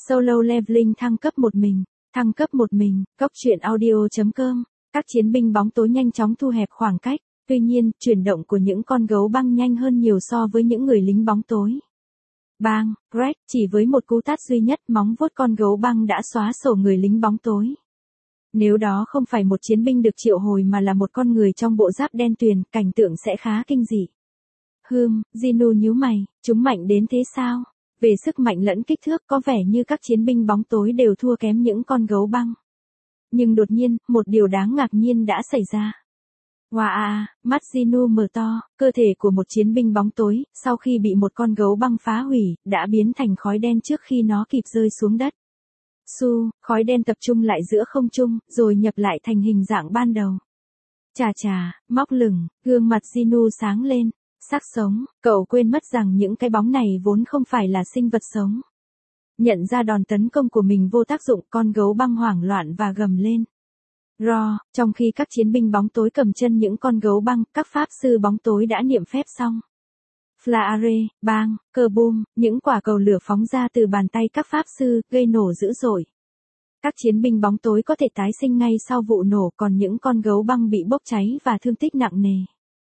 Solo Leveling thăng cấp một mình. Thăng cấp một mình, Cốc truyện audio.com. Các chiến binh bóng tối nhanh chóng thu hẹp khoảng cách, tuy nhiên, chuyển động của những con gấu băng nhanh hơn nhiều so với những người lính bóng tối. Bang, Greg, chỉ với một cú tát duy nhất, móng vuốt con gấu băng đã xóa sổ người lính bóng tối. Nếu đó không phải một chiến binh được triệu hồi mà là một con người trong bộ giáp đen tuyền, cảnh tượng sẽ khá kinh dị. Ginu nhíu mày, chúng mạnh đến thế sao? Về sức mạnh lẫn kích thước có vẻ như các chiến binh bóng tối đều thua kém những con gấu băng. Nhưng đột nhiên, một điều đáng ngạc nhiên đã xảy ra. Wow, mắt Ginu mở to, cơ thể của một chiến binh bóng tối, sau khi bị một con gấu băng phá hủy, đã biến thành khói đen trước khi nó kịp rơi xuống đất. Khói đen tập trung lại giữa không trung, rồi nhập lại thành hình dạng ban đầu. Chà, móc lửng, gương mặt Ginu sáng lên. Xác sống, cậu quên mất rằng những cái bóng này vốn không phải là sinh vật sống. Nhận ra đòn tấn công của mình vô tác dụng, con gấu băng hoảng loạn và gầm lên. Trong khi các chiến binh bóng tối cầm chân những con gấu băng, các pháp sư bóng tối đã niệm phép xong. Flare, bang, kaboom, những quả cầu lửa phóng ra từ bàn tay các pháp sư, gây nổ dữ dội. Các chiến binh bóng tối có thể tái sinh ngay sau vụ nổ, còn những con gấu băng bị bốc cháy và thương tích nặng nề.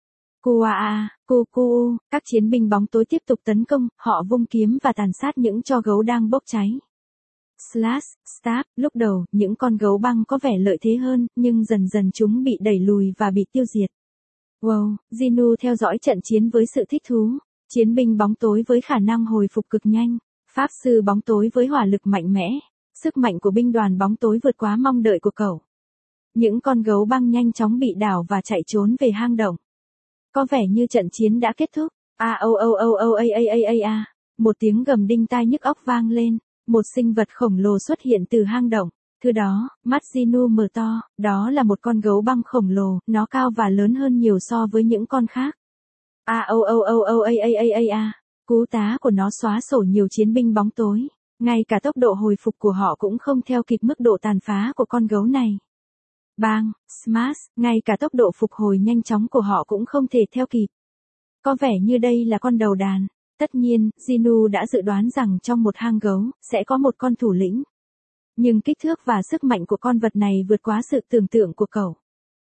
Các chiến binh bóng tối tiếp tục tấn công, họ vung kiếm và tàn sát những tro gấu đang bốc cháy. Stab, lúc đầu, những con gấu băng có vẻ lợi thế hơn, nhưng dần dần chúng bị đẩy lùi và bị tiêu diệt. Ginu theo dõi trận chiến với sự thích thú. Chiến binh bóng tối với khả năng hồi phục cực nhanh, pháp sư bóng tối với hỏa lực mạnh mẽ, sức mạnh của binh đoàn bóng tối vượt quá mong đợi của cậu. Những con gấu băng nhanh chóng bị đảo và chạy trốn về hang động. Có vẻ như trận chiến đã kết thúc. Một tiếng gầm đinh tai nhức óc vang lên, một sinh vật khổng lồ xuất hiện từ hang động. Thứ đó, mắt Ginu mở to, đó là một con gấu băng khổng lồ, nó cao và lớn hơn nhiều so với những con khác. Cú tá của nó xóa sổ nhiều chiến binh bóng tối, ngay cả tốc độ hồi phục của họ cũng không theo kịp mức độ tàn phá của con gấu này. Bang, smash, ngay cả tốc độ phục hồi nhanh chóng của họ cũng không thể theo kịp. Có vẻ như đây là con đầu đàn. Tất nhiên, Ginu đã dự đoán rằng trong một hang gấu, sẽ có một con thủ lĩnh. Nhưng kích thước và sức mạnh của con vật này vượt quá sự tưởng tượng của cậu.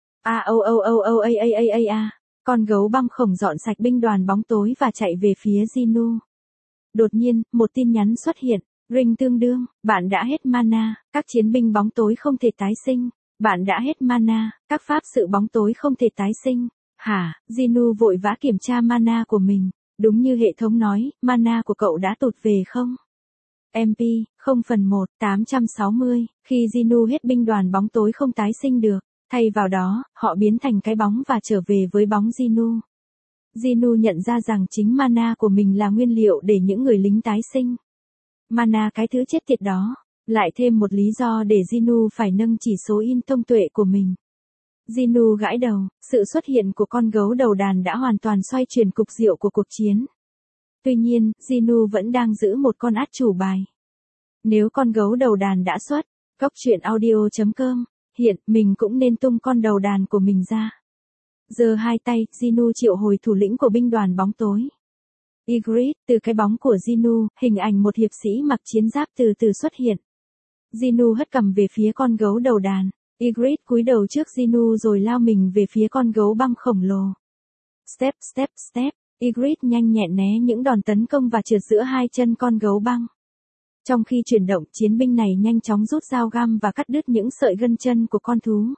Con gấu băng khổng dọn sạch binh đoàn bóng tối và chạy về phía Ginu. Đột nhiên, một tin nhắn xuất hiện. Ring tương đương, bạn đã hết mana, các chiến binh bóng tối không thể tái sinh. Bạn đã hết mana, các pháp sự bóng tối không thể tái sinh. Ginu vội vã kiểm tra mana của mình. Đúng như hệ thống nói, mana của cậu đã tụt về không? MP, 0/1, 860, khi Ginu hết binh đoàn bóng tối không tái sinh được. Thay vào đó, họ biến thành cái bóng và trở về với bóng Ginu. Ginu nhận ra rằng chính mana của mình là nguyên liệu để những người lính tái sinh. Mana cái thứ chết tiệt đó. Lại thêm một lý do để Ginu phải nâng chỉ số in thông tuệ của mình. Ginu gãi đầu, sự xuất hiện của con gấu đầu đàn đã hoàn toàn xoay chuyển cục diện của cuộc chiến. Tuy nhiên, Ginu vẫn đang giữ một con át chủ bài. Nếu con gấu đầu đàn đã xuất, Cốc truyện audio.com, hiện mình cũng nên tung con đầu đàn của mình ra. Giơ hai tay, Ginu triệu hồi thủ lĩnh của binh đoàn bóng tối. Ygritte, từ cái bóng của Ginu, hình ảnh một hiệp sĩ mặc chiến giáp từ từ xuất hiện. Ginu hất cầm về phía con gấu đầu đàn. Ygritte cúi đầu trước Ginu rồi lao mình về phía con gấu băng khổng lồ. Step. Ygritte nhanh nhẹn né những đòn tấn công và trượt giữa hai chân con gấu băng. Trong khi chuyển động, chiến binh này nhanh chóng rút dao găm và cắt đứt những sợi gân chân của con thú.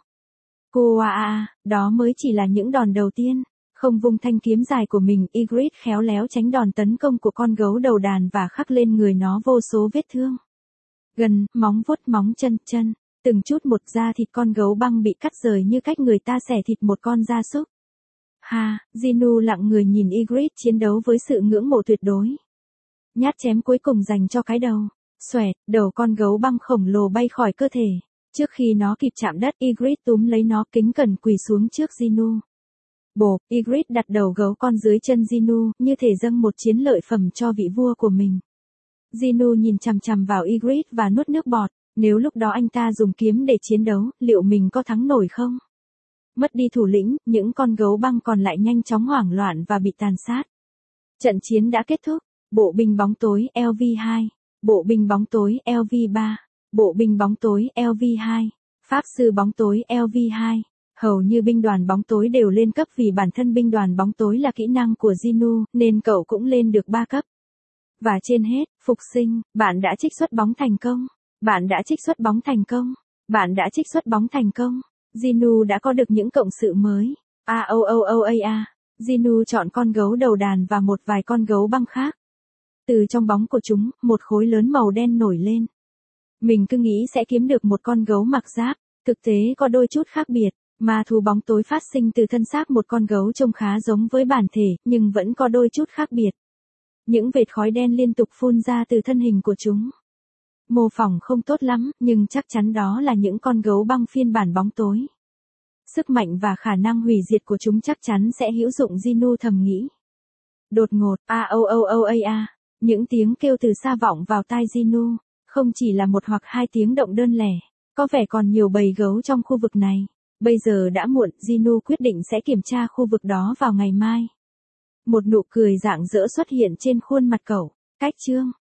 Đó mới chỉ là những đòn đầu tiên. Không vung thanh kiếm dài của mình, Ygritte khéo léo tránh đòn tấn công của con gấu đầu đàn và khắc lên người nó vô số vết thương. Gần, móng vuốt, móng chân, từng chút một da thịt con gấu băng bị cắt rời như cách người ta xẻ thịt một con gia súc. Ginu lặng người nhìn Ygritte chiến đấu với sự ngưỡng mộ tuyệt đối. Nhát chém cuối cùng dành cho cái đầu. Xoẹt, đầu con gấu băng khổng lồ bay khỏi cơ thể. Trước khi nó kịp chạm đất, Ygritte túm lấy nó kính cẩn quỳ xuống trước Ginu. Ygritte đặt đầu gấu con dưới chân Ginu, như thể dâng một chiến lợi phẩm cho vị vua của mình. Ginu nhìn chằm chằm vào Ygritte và nuốt nước bọt. Nếu lúc đó anh ta dùng kiếm để chiến đấu, liệu mình có thắng nổi không? Mất đi thủ lĩnh, những con gấu băng còn lại nhanh chóng hoảng loạn và bị tàn sát. Trận chiến đã kết thúc. Bộ binh bóng tối LV2. Bộ binh bóng tối LV3, bộ binh bóng tối LV2, pháp sư bóng tối LV2. Hầu như binh đoàn bóng tối đều lên cấp vì bản thân binh đoàn bóng tối là kỹ năng của Ginu, nên cậu cũng lên được 3 cấp. Và trên hết, phục sinh, bạn đã trích xuất bóng thành công. Bạn đã trích xuất bóng thành công. Bạn đã trích xuất bóng thành công. Ginu đã có được những cộng sự mới. Ginu chọn con gấu đầu đàn và một vài con gấu băng khác. Từ trong bóng của chúng, một khối lớn màu đen nổi lên. Mình cứ nghĩ sẽ kiếm được một con gấu mặc giáp, thực tế có đôi chút khác biệt. Ma thú bóng tối phát sinh từ thân xác một con gấu trông khá giống với bản thể, nhưng vẫn có đôi chút khác biệt. Những vệt khói đen liên tục phun ra từ thân hình của chúng. Mô phỏng không tốt lắm, nhưng chắc chắn đó là những con gấu băng phiên bản bóng tối. Sức mạnh và khả năng hủy diệt của chúng chắc chắn sẽ hữu dụng, Ginu thầm nghĩ. Đột ngột, những tiếng kêu từ xa vọng vào tai Ginu, không chỉ là một hoặc hai tiếng động đơn lẻ, có vẻ còn nhiều bầy gấu trong khu vực này. Bây giờ đã muộn, Ginu quyết định sẽ kiểm tra khu vực đó vào ngày mai. Một nụ cười rạng rỡ xuất hiện trên khuôn mặt cậu. Cách chương